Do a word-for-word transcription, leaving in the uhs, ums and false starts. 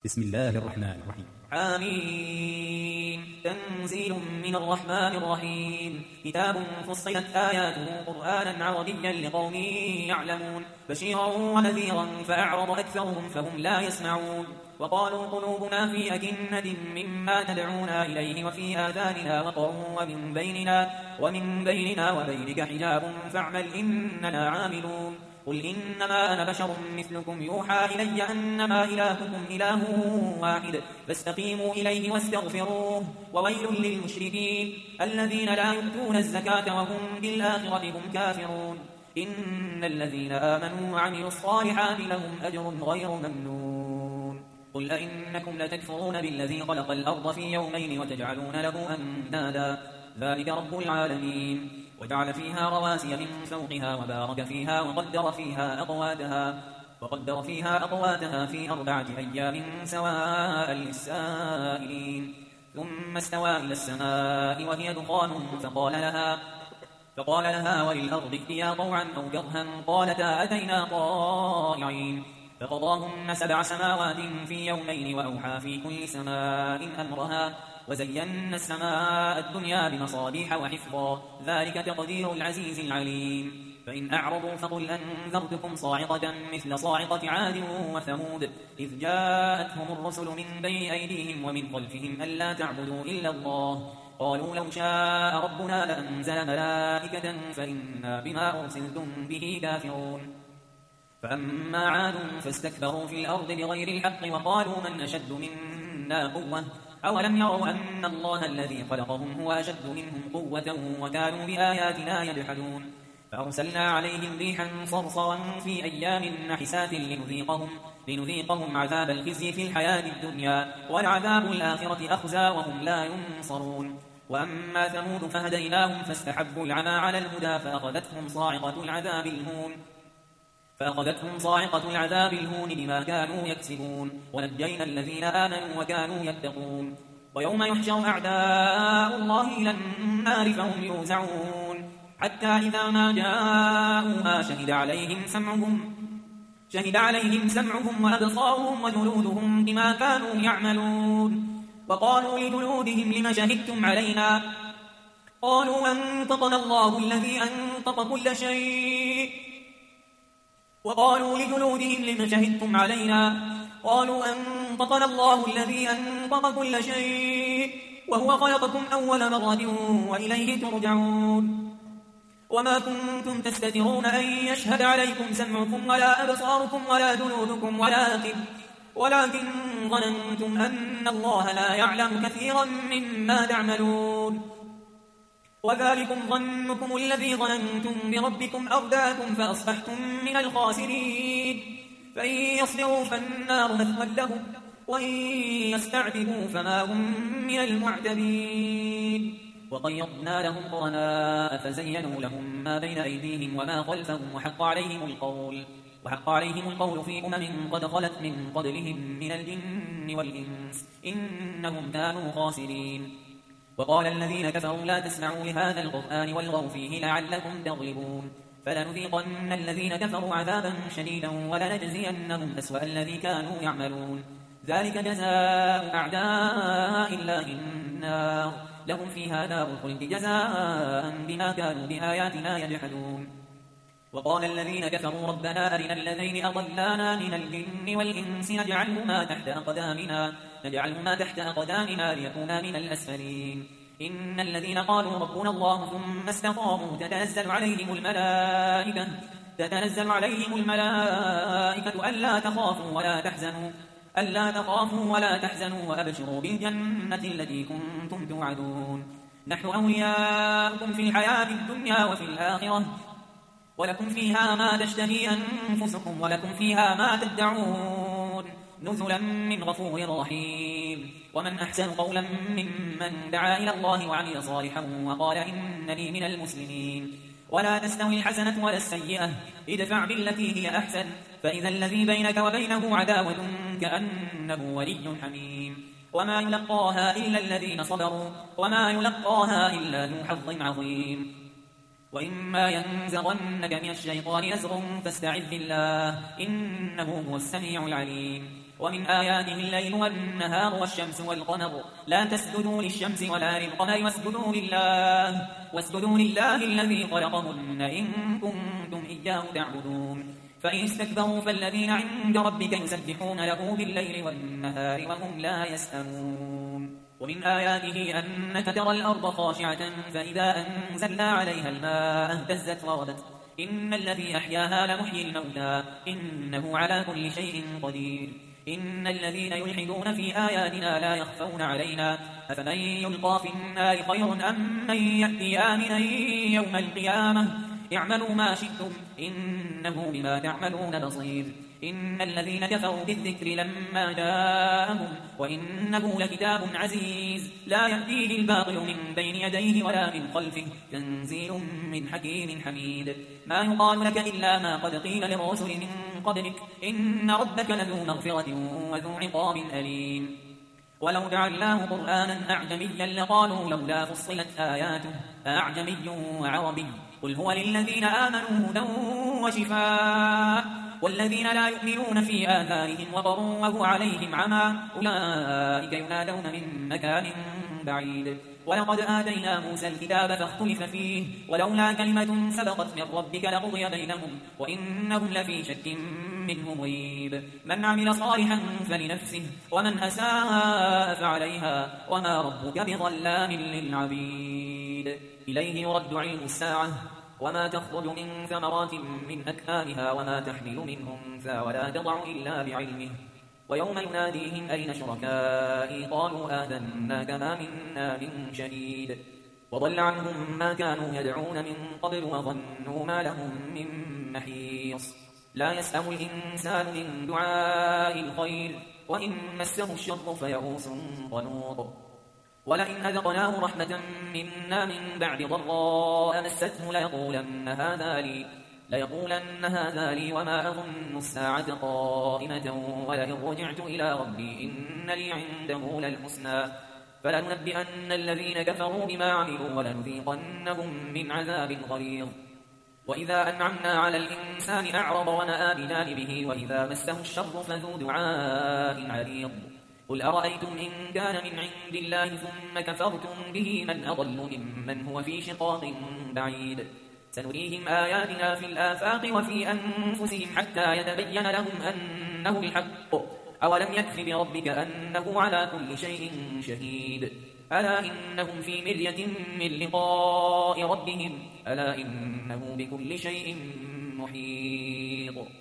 بسم الله الرحمن الرحيم. حميم تنزيل من الرحمن الرحيم. كتاب فصلت آياته قرآنا عربيا لقوم يعلمون بشيرا ونذيرا فأعرض أكثرهم فهم لا يسمعون. وقالوا قلوبنا في أكنة مما تدعونا إليه وفي آذاننا وقر ومن بيننا ومن بيننا وبينك حجاب فاعمل إننا عاملون. قل إنما أنا بشر مثلكم يوحى إلي أنما إلهكم إله واحد فاستقيموا إليه واستغفروه. وويل للمشركين الذين لا يؤتون الزكاة وهم بالآخرة هم كافرون. إن الذين آمنوا وعملوا الصالحات لهم أجر غير ممنون. قل أئنكم لتكفرون بالذي خلق الأرض في يومين وتجعلون له أندادا ذلك رب العالمين. وجعل فيها رواسي من فوقها وبارك فيها وقدر فيها أقواتها وقدر فيها أقواتها في أربعة أيام سواء للسائلين. ثم استوى إلى السماء وهي دخان فقال لها فقال لها وللأرض ائتيا طوعا أو كرها قالتا أتينا طائعين. فقضاهن سبع سماوات في يومين وأوحى في كل سماء أمرها وزينا السماء الدنيا بمصابيح وحفظا ذلك تقدير العزيز العليم. فإن أعرضوا فقل أنذرتكم صاعقة مثل صاعقة عاد وثمود إذ جاءتهم الرسل من بين أيديهم ومن خلفهم ألا تعبدوا إلا الله قالوا لو شاء ربنا لأنزل ملائكة فإنا بما أرسلتم به كافرون. فأما عاد فاستكبروا في الأرض بغير الحق وقالوا من أشد منا قوة أولم يروا أن الله الذي خلقهم هو أشد منهم قوة وكانوا بآياتنا يجحدون. فأرسلنا عليهم ريحا صرصرا في أيام نحسات لنذيقهم, لنذيقهم عذاب الخزي في الحياة الدنيا ولعذاب الآخرة أخزى وهم لا ينصرون. وأما ثمود فهديناهم فاستحبوا العمى على الهدى فأخذتهم صاعقة العذاب الهون فأخذتهم صاعقة العذاب الهون بما كانوا يكسبون ونجينا الذين آمنوا وكانوا يتقون. ويوم يحشر أعداء الله إلى النار فهم يوزعون حتى إذا ما جاءوها شهد عليهم سمعهم شهد عليهم سمعهم وأبصارهم وجلودهم بما كانوا يعملون. وقالوا لجلودهم لم شهدتم علينا قالوا أنطقنا الله الذي أنطق كل شيء وقالوا لجلودهم لم شهدتم علينا قالوا أنطقنا الله الذي أنطق كل شيء وهو خلقكم أول مرة وإليه ترجعون. وما كنتم تستترون أن يشهد عليكم سمعكم ولا أبصاركم ولا جلودكم ولكن ولكن ظننتم أن الله لا يعلم كثيرا مما تعملون. وذلكم ظنكم الذي ظننتم بربكم أرداكم فأصبحتم من الخاسرين. فإن يصبروا فالنار مثوى لهم وإن يستعتبوا فما هم من المعتبين. وقيضنا لهم قرناء فزينوا لهم ما بين أيديهم وما خلفهم وحق عليهم القول وحق عليهم القول في أمم قد خلت من قبلهم من الجن والإنس إنهم كانوا خاسرين. وقال الذين كفروا لا تسمعوا لهذا القرآن والغوا فيه لعلكم تغلبون. فلنذيقن الذين كفروا عذابا شديدا ولنجزينهم أسوأ الذي كانوا يعملون. ذلك جزاء أعداء الله النار لهم فيها دار الخلد جزاء بما كانوا بآياتنا يجحدون. وقال الذين كفروا ربنا أرنا الذين أضلانا من الجن والإنس نجعلهما تحت أقدامنا نجعلهما تحت أقدامنا ليكونا من الأسفلين. إن الذين قالوا ربنا الله ثم استقاموا تتنزل عليهم الملائكة تتنزل عليهم الملائكة ألا تخافوا ولا تحزنوا ألا تخافوا ولا تحزنوا وأبشروا بالجنة التي كنتم توعدون. نحن أولياؤكم في الحياة الدنيا وفي الآخرة ولكم فيها ما تشتهي أنفسكم ولكم فيها ما تدعون نزلا من غفور رحيم. ومن أحسن قولا ممن دعا إلى الله وعمل صالحا وقال إنني من المسلمين. ولا تستوي الحسنة ولا السيئة ادفع بالتي هي أحسن فإذا الذي بينك وبينه عداوة كأنه ولي حميم. وما يلقاها إلا الذين صبروا وما يلقاها إلا ذو حظ عظيم. وإما ينزغنك من الشيطان نزغ فاستعذ بالله إنه هو السميع العليم. ومن آياته الليل والنهار والشمس والقمر لا تسجدوا للشمس ولا للقمر واسجدوا لله واسجدوا لله الذي خلقهن إن كنتم إياه تعبدون فإن استكبروا فالذين عند ربك يسبحون له بالليل والنهار وهم لا يسأمون ومن آياته أنك ترى الأرض خاشعة فإذا أنزلنا عليها الماء اهتزت وربت إن الذي أحياها لمحيي الموتى إنه على كل شيء قدير إن الذين يلحدون في آياتنا لا يخفون علينا أفمن يلقى في النار خير أم من يأتي آمنا يوم القيامة اعملوا ما شئتم إنه بما تعملون بصير إن الذين كفروا بالذكر لما جاءهم وإنه لكتاب عزيز لا يأتيه الباطل من بين يديه ولا من خلفه تنزيل من حكيم حميد ما يقال لك إلا ما قد قيل للرسل من قبلك إن ربك لذو مغفرة وذو عقاب أليم ولو جعلناه قرآنا أعجميا لقالوا لولا فصلت آياته أعجمي وعربي قل هو للذين آمنوا هدى وشفاء والذين لا يؤمنون في آذانهم وقر وهو عليهم عمى أولئك ينادون من مكان بعيد ولقد آتينا موسى الكتاب فاختلف فيه ولولا كلمة سبقت من ربك لقضي بينهم وإنهم لفي شك منه مريب من عمل صالحا فلنفسه ومن أساء فعليها وما ربك بظلام للعبيد إليه يرد علم الساعة وما تخرج من ثمرات من أكمامها وما تحمل من أنثى ولا تضع إلا بعلمه ويوم يناديهم أين شركائي قالوا آذنا كما منا من شهيد وضل عنهم ما كانوا يدعون من قبل وظنوا ما لهم من محيص لا يسأم الإنسان من دعاء الخير وإن مسه الشر فيئوس قنوط ولئن أذقناه رحمة منا من بعد ضراء مسته ليقولن هذا لي ليقولن هذا لي وما أظن الساعة قائمة ولئن رجعت إلى ربي إن لي عنده للحسنى فلننبئن الذين كفروا بما عملوا ولنذيقنهم من عذاب غليظ وإذا أنعمنا على الإنسان أعرض ونأى بجانبه وإذا مسه الشر فذو دعاء عريض قل أرأيتم إن كان من عند الله ثم كفرتم به من أضل ممن هو في شقاق بعيد سنريهم آياتنا في الآفاق وفي أنفسهم حتى يتبين لهم أنه الحق أولم يكف بربك أنه على كل شيء شهيد ألا إنهم في مرية من لقاء ربهم ألا إنه بكل شيء محيط